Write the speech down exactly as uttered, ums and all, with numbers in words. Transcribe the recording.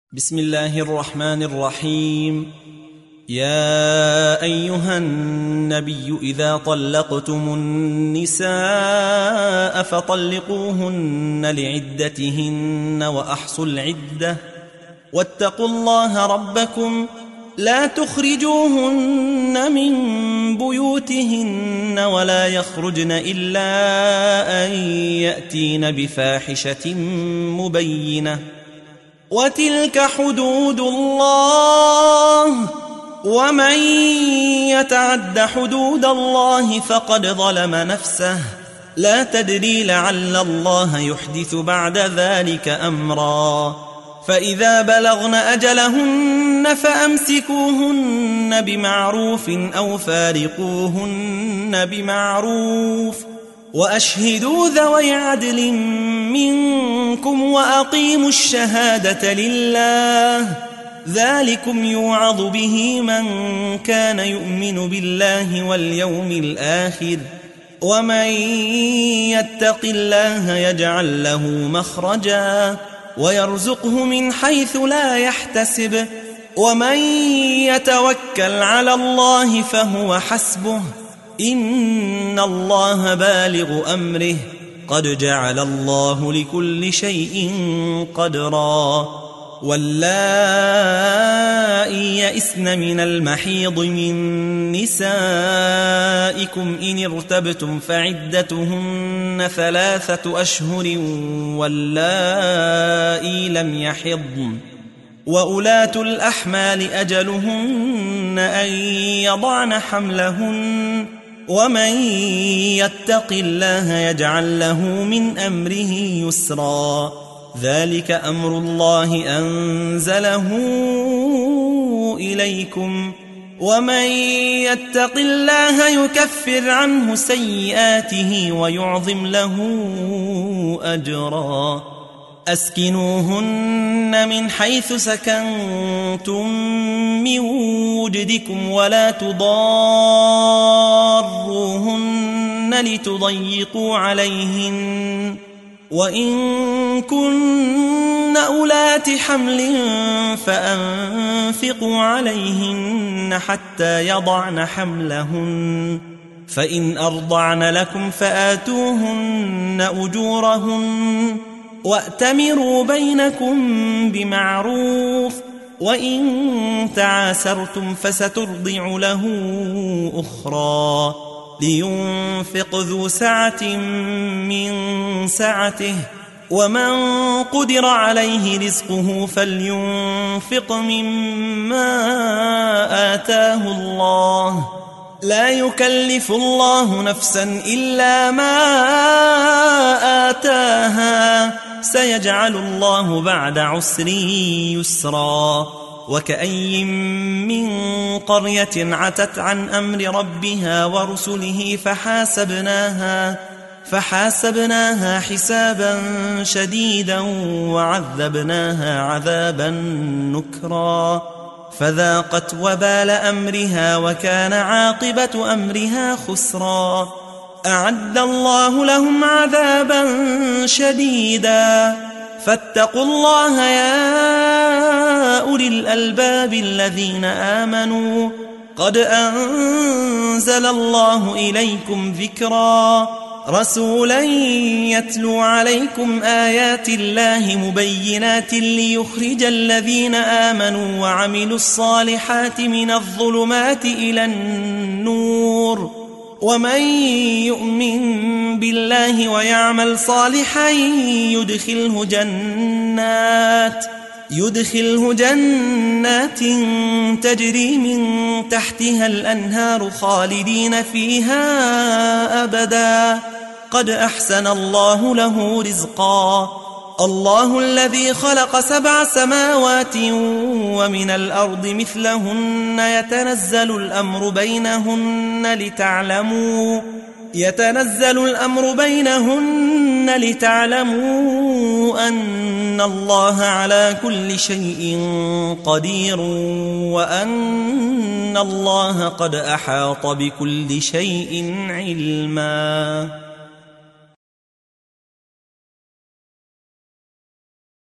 بسم الله الرحمن الرحيم. يا أيها النبي إذا طلقتم النساء فطلقوهن لعدتهن وأحصوا العدة واتقوا الله ربكم لا تخرجوهن من بيوتهن ولا يخرجن إلا أن يأتين بفاحشة مبينة وتلك حدود الله ومن يتعد حدود الله فقد ظلم نفسه لا تدري لعل الله يحدث بعد ذلك أمرا فإذا بلغن أجلهن فأمسكوهن بمعروف أو فارقوهن بمعروف وأشهدوا ذوي عدل منكم وأقيموا الشهادة لله ذلكم يوعظ به من كان يؤمن بالله واليوم الآخر ومن يتق الله يجعل له مخرجا ويرزقه من حيث لا يحتسب ومن يتوكل على الله فهو حسبه إن الله بالغ أمره قد جعل الله لكل شيء قدرا واللائي يئسن من المحيض من نسائكم إن ارتبتم فعدتهن ثلاثة أشهر واللائي لم يحضن وأولاة الأحمال أجلهن أن يضعن حملهن ومن يتق الله يجعل له من أمره يسرا ذلك أمر الله أنزله إليكم ومن يتق الله يكفر عنه سيئاته ويعظم له أجرا أسكنوهن من حيث سكنتم من وجدكم ولا تضاروهن لتضيقوا عليهن وإن كن أولات حمل فأنفقوا عليهن حتى يضعن حملهن فإن أرضعن لكم فآتوهن أجورهن وأتمروا بينكم بمعروف وإن تعاسرتم فسترضع له أخرى لينفق ذو سعة من سعته ومن قدر عليه رزقه فلينفق مما آتاه الله لا يكلف الله نفسا إلا ما آتاها سيجعل الله بعد عسر يسرا وكأي من قرية عتت عن أمر ربها ورسله فحاسبناها فحاسبناها حسابا شديدا وعذبناها عذابا نكرا فذاقت وبال أمرها وكان عاقبة أمرها خسرا أعد الله لهم عذابا شديدا فاتقوا الله يا أولي الألباب الذين آمنوا قد أنزل الله إليكم ذكرا رسولا يتلو عليكم آيات الله مبينات ليخرج الذين آمنوا وعملوا الصالحات من الظلمات إلى النور ومن يؤمن بالله ويعمل صالحا يدخله جنات يدخله جنات تجري من تحتها الأنهار خالدين فيها أبدا قد أحسن الله له رزقا الله الذي خلق سبع سماوات ومن الأرض مثلهن يتنزل الأمر بينهن لتعلموا يتنزل الأمر بينهن لتعلموا أن الله على كل شيء قدير وأن الله قد أحاط بكل شيء علما.